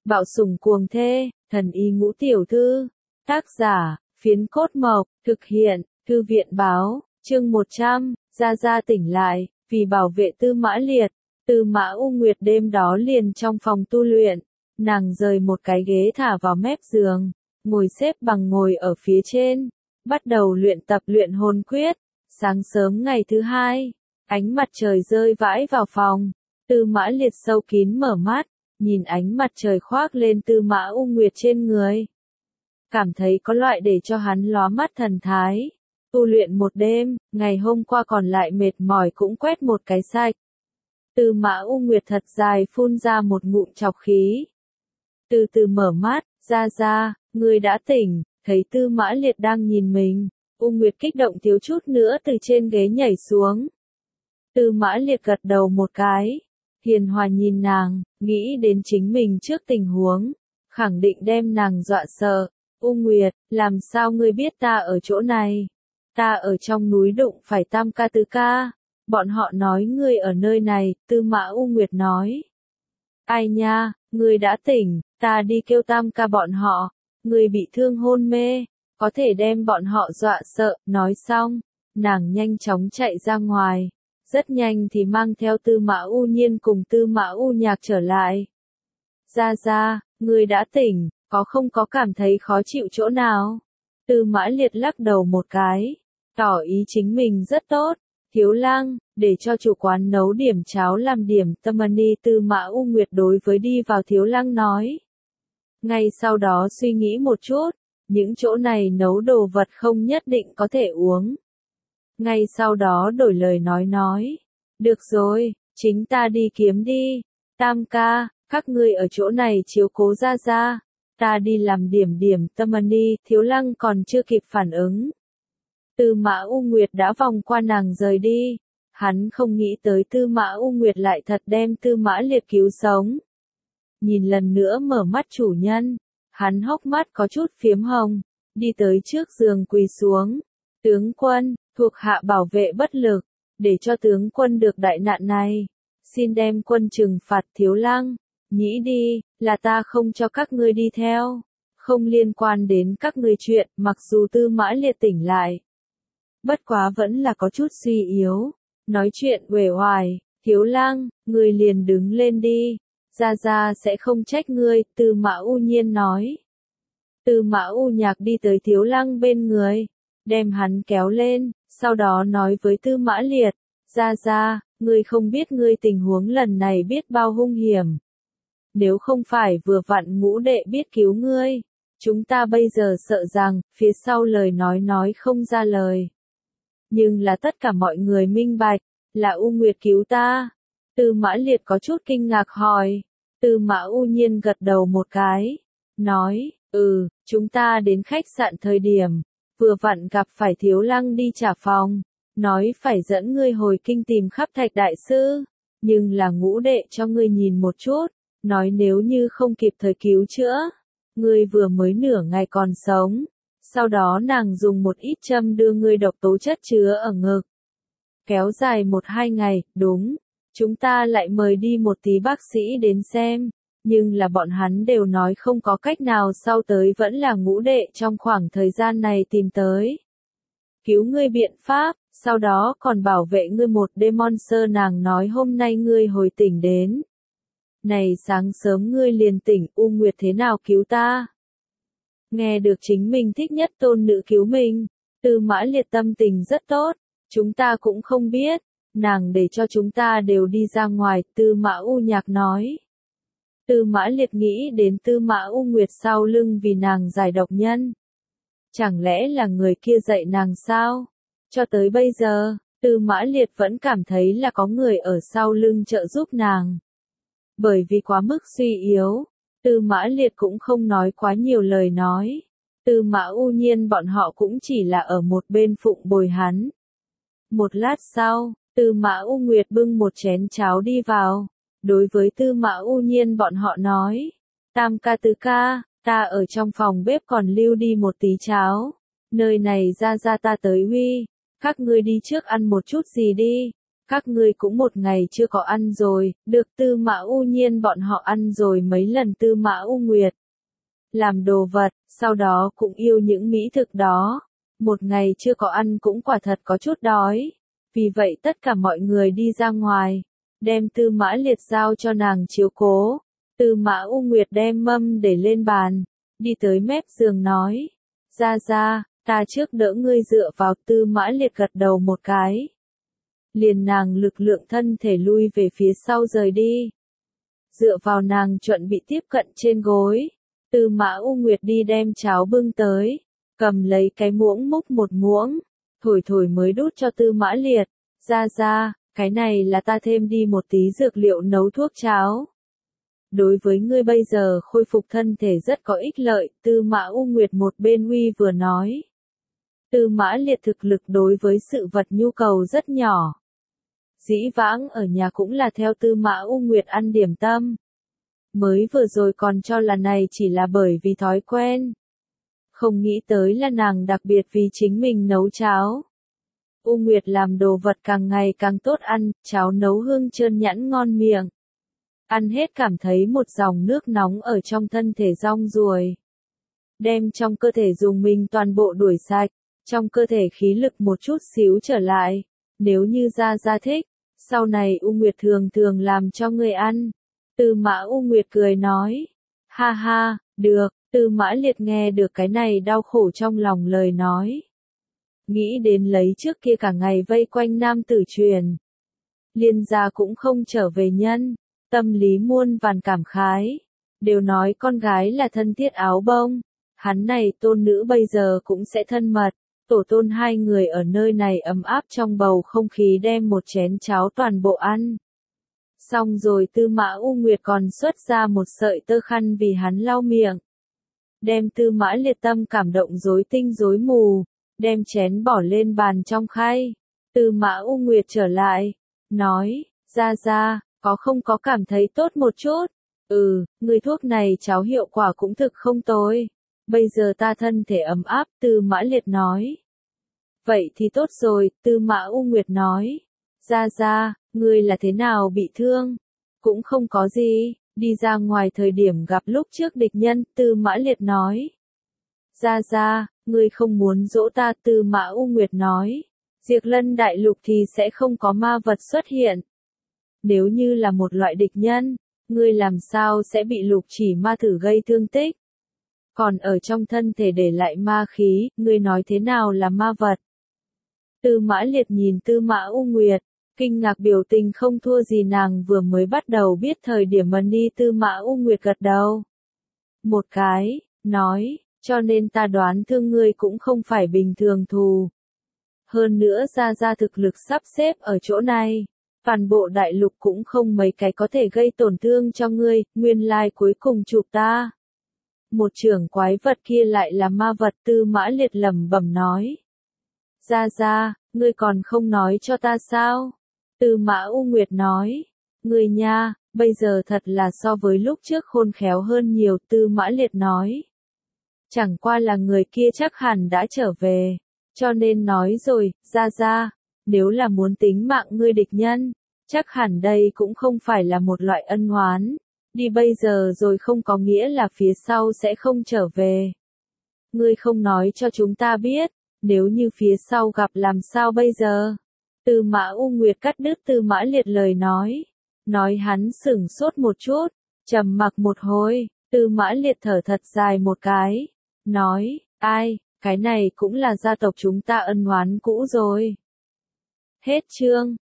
Bạo sủng cuồng thê, thần y ngũ tiểu thư. Tác giả, Phiến Cốt Mộc, thực hiện, Thư viện báo, chương 100, Gia Gia tỉnh lại, vì bảo vệ Tư Mã Liệt. Tư Mã U Nguyệt đêm đó liền trong phòng tu luyện, nàng rời một cái ghế thả vào mép giường, ngồi xếp bằng ngồi ở phía trên, bắt đầu luyện tập luyện hồn quyết. Sáng sớm ngày thứ hai, ánh mặt trời rơi vãi vào phòng, Tư Mã Liệt sâu kín mở mắt, nhìn ánh mặt trời khoác lên Tư Mã U Nguyệt trên người. Cảm thấy có loại để cho hắn lóa mắt thần thái. Tu luyện một đêm, ngày hôm qua còn lại mệt mỏi cũng quét một cái sạch. Tư Mã U Nguyệt thật dài phun ra một ngụm trọc khí. Từ từ mở mắt, Gia, ngươi đã tỉnh, thấy Tư Mã Liệt đang nhìn mình. U Nguyệt kích động thiếu chút nữa từ trên ghế nhảy xuống. Tư Mã Liệt gật đầu một cái, hiền hòa nhìn nàng, nghĩ đến chính mình trước tình huống, khẳng định đem nàng dọa sợ. U Nguyệt, làm sao ngươi biết ta ở chỗ này? Ta ở trong núi đụng phải Tam ca Tứ ca. Bọn họ nói ngươi ở nơi này, Tư Mã U Nguyệt nói. Ai nha, ngươi đã tỉnh, ta đi kêu Tam ca bọn họ. Ngươi bị thương hôn mê, có thể đem bọn họ dọa sợ. Nói xong, nàng nhanh chóng chạy ra ngoài. Rất nhanh thì mang theo Tư Mã U Nhiên cùng Tư Mã U Nhạc trở lại. Gia, ngươi đã tỉnh, không có cảm thấy khó chịu chỗ nào? Tư Mã Liệt lắc đầu một cái, tỏ ý chính mình rất tốt. Thiếu Lang, để cho chủ quán nấu điểm cháo làm điểm tâm ani. Tư Mã U Nguyệt đối với đi vào Thiếu Lang nói. Ngay sau đó suy nghĩ một chút, những chỗ này nấu đồ vật không nhất định có thể uống. Ngay sau đó đổi lời nói. Được rồi, chính ta đi kiếm đi. Tam ca, các ngươi ở chỗ này chiếu cố Gia. Ta đi làm điểm tâm ani. Thiếu Lăng còn chưa kịp phản ứng. Tư Mã U Nguyệt đã vòng qua nàng rời đi. Hắn không nghĩ tới Tư Mã U Nguyệt lại thật đem Tư Mã Liệt cứu sống. Nhìn lần nữa mở mắt chủ nhân, hắn hốc mắt có chút phiếm hồng, đi tới trước giường quỳ xuống. Tướng quân, thuộc hạ bảo vệ bất lực, để cho tướng quân được đại nạn này. Xin đem quân trừng phạt Thiếu Lăng. Nghĩ đi, là ta không cho các ngươi đi theo. Không liên quan đến các ngươi chuyện. Mặc dù Tư Mã Liệt tỉnh lại, bất quá vẫn là có chút suy yếu. Nói chuyện uể oải. Thiếu Lang, ngươi liền đứng lên đi. Gia sẽ không trách ngươi. Tư Mã U Nhiên nói. Tư Mã U Nhạc đi tới Thiếu Lang bên người, đem hắn kéo lên, sau đó nói với Tư Mã Liệt. Gia, ngươi không biết ngươi tình huống lần này biết bao hung hiểm. Nếu không phải vừa vặn Ngũ đệ biết cứu ngươi, chúng ta bây giờ sợ rằng, phía sau lời nói không ra lời. Nhưng là tất cả mọi người minh bạch, là U Nguyệt cứu ta. Tư Mã Liệt có chút kinh ngạc hỏi. Tư Mã U Nhiên gật đầu một cái, nói, chúng ta đến khách sạn thời điểm, vừa vặn gặp phải Thiếu Lăng đi trả phòng, nói phải dẫn ngươi hồi kinh tìm khắp Thạch đại sư, nhưng là Ngũ đệ cho ngươi nhìn một chút, nói nếu như không kịp thời cứu chữa, ngươi vừa mới nửa ngày còn sống, sau đó nàng dùng một ít châm đưa ngươi độc tố chất chứa ở ngực. Kéo dài 1-2 ngày, đúng, chúng ta lại mời đi một tí bác sĩ đến xem, nhưng là bọn hắn đều nói không có cách nào, sau tới vẫn là Ngũ đệ trong khoảng thời gian này tìm tới. Cứu ngươi biện pháp, sau đó còn bảo vệ ngươi một đêm. Monster nàng nói hôm nay ngươi hồi tỉnh đến. Này sáng sớm ngươi liền tỉnh, U Nguyệt thế nào cứu ta? Nghe được chính mình thích nhất tôn nữ cứu mình, Tư Mã Liệt tâm tình rất tốt, chúng ta cũng không biết, nàng để cho chúng ta đều đi ra ngoài. Tư Mã U Nhạc nói. Tư Mã Liệt nghĩ đến Tư Mã U Nguyệt sau lưng vì nàng giải độc nhân. Chẳng lẽ là người kia dạy nàng sao? Cho tới bây giờ, Tư Mã Liệt vẫn cảm thấy là có người ở sau lưng trợ giúp nàng. Bởi vì quá mức suy yếu, Tư Mã Liệt cũng không nói quá nhiều lời nói. Tư Mã U Nhiên bọn họ cũng chỉ là ở một bên phụng bồi hắn. Một lát sau, Tư Mã U Nguyệt bưng một chén cháo đi vào, đối với Tư Mã U Nhiên bọn họ nói. Tam ca Tứ ca, ta ở trong phòng bếp còn lưu đi một tí cháo. Nơi này Gia ta tới huy, các ngươi đi trước ăn một chút gì đi. Các ngươi cũng một ngày chưa có ăn rồi, được Tư Mã U Nhiên bọn họ ăn rồi mấy lần Tư Mã U Nguyệt làm đồ vật, sau đó cũng yêu những mỹ thực đó. Một ngày chưa có ăn cũng quả thật có chút đói. Vì vậy tất cả mọi người đi ra ngoài, đem Tư Mã Liệt giao cho nàng chiếu cố. Tư Mã U Nguyệt đem mâm để lên bàn, đi tới mép giường nói, ra, ta trước đỡ ngươi dựa vào. Tư Mã Liệt gật đầu một cái. Liền nàng lực lượng thân thể lui về phía sau rời đi. Dựa vào nàng chuẩn bị tiếp cận trên gối. Tư Mã U Nguyệt đi đem cháo bưng tới, cầm lấy cái muỗng múc một muỗng, thổi mới đút cho Tư Mã Liệt. Ra, cái này là ta thêm đi một tí dược liệu nấu thuốc cháo. Đối với ngươi bây giờ khôi phục thân thể rất có ích lợi. Tư Mã U Nguyệt một bên uy vừa nói. Tư Mã Liệt thực lực đối với sự vật nhu cầu rất nhỏ. Dĩ vãng ở nhà cũng là theo Tư Mã U Nguyệt ăn điểm tâm. Mới vừa rồi còn cho là này chỉ là bởi vì thói quen. Không nghĩ tới là nàng đặc biệt vì chính mình nấu cháo. U Nguyệt làm đồ vật càng ngày càng tốt ăn, cháo nấu hương trơn nhẵn ngon miệng. Ăn hết cảm thấy một dòng nước nóng ở trong thân thể rong ruổi. Đem trong cơ thể dùng mình toàn bộ đuổi sạch, trong cơ thể khí lực một chút xíu trở lại. Nếu như Gia thích, sau này U Nguyệt thường làm cho người ăn. Tư Mã U Nguyệt cười nói. Ha, được. Tư Mã Liệt nghe được cái này đau khổ trong lòng lời nói. Nghĩ đến lấy trước kia cả ngày vây quanh nam tử truyền. Liên gia cũng không trở về nhân. Tâm lý muôn vàn cảm khái. Đều nói con gái là thân thiết áo bông. Hắn này tôn nữ bây giờ cũng sẽ thân mật. Tổ tôn hai người ở nơi này ấm áp trong bầu không khí đem một chén cháo toàn bộ ăn. Xong rồi Tư Mã U Nguyệt còn xuất ra một sợi tơ khăn vì hắn lau miệng. Đem Tư Mã Liệt tâm cảm động rối tinh rối mù. Đem chén bỏ lên bàn trong khay. Tư Mã U Nguyệt trở lại. Nói, ra, không có cảm thấy tốt một chút. Người thuốc này cháo hiệu quả cũng thực không tồi. Bây giờ ta thân thể ấm áp. Tư Mã Liệt nói. Vậy thì tốt rồi. Tư Mã U Nguyệt nói. Ra, ngươi là thế nào bị thương? Cũng không có gì. Đi ra ngoài thời điểm gặp lúc trước địch nhân. Tư Mã Liệt nói. Ra, ngươi không muốn dỗ ta. Tư Mã U Nguyệt nói. Diệt Lân Đại Lục thì sẽ không có ma vật xuất hiện. Nếu như là một loại địch nhân, ngươi làm sao sẽ bị Lục Chỉ Ma thử gây thương tích? Còn ở trong thân thể để lại ma khí, ngươi nói thế nào là ma vật? Tư Mã Liệt nhìn Tư Mã U Nguyệt, kinh ngạc biểu tình không thua gì nàng vừa mới bắt đầu biết thời điểm mần đi. Tư Mã U Nguyệt gật đầu. Một cái, nói, cho nên ta đoán thương ngươi cũng không phải bình thường thù. Hơn nữa ra thực lực sắp xếp ở chỗ này. Toàn bộ đại lục cũng không mấy cái có thể gây tổn thương cho ngươi, nguyên lai cuối cùng chụp ta. Một trưởng quái vật kia lại là ma vật. Tư Mã Liệt lẩm bẩm nói. Ra, ngươi còn không nói cho ta sao? Tư Mã U Nguyệt nói. Ngươi nha, bây giờ thật là so với lúc trước khôn khéo hơn nhiều. Tư Mã Liệt nói. Chẳng qua là người kia chắc hẳn đã trở về. Cho nên nói rồi, ra, nếu là muốn tính mạng ngươi địch nhân, chắc hẳn đây cũng không phải là một loại ân oán. Đi bây giờ rồi không có nghĩa là phía sau sẽ không trở về. Ngươi không nói cho chúng ta biết, nếu như phía sau gặp làm sao bây giờ? Tư Mã U Nguyệt cắt đứt Tư Mã Liệt lời nói. Nói hắn sửng sốt một chút, trầm mặc một hồi, Tư Mã Liệt thở thật dài một cái. Nói, ai, cái này cũng là gia tộc chúng ta ân oán cũ rồi. Hết chương.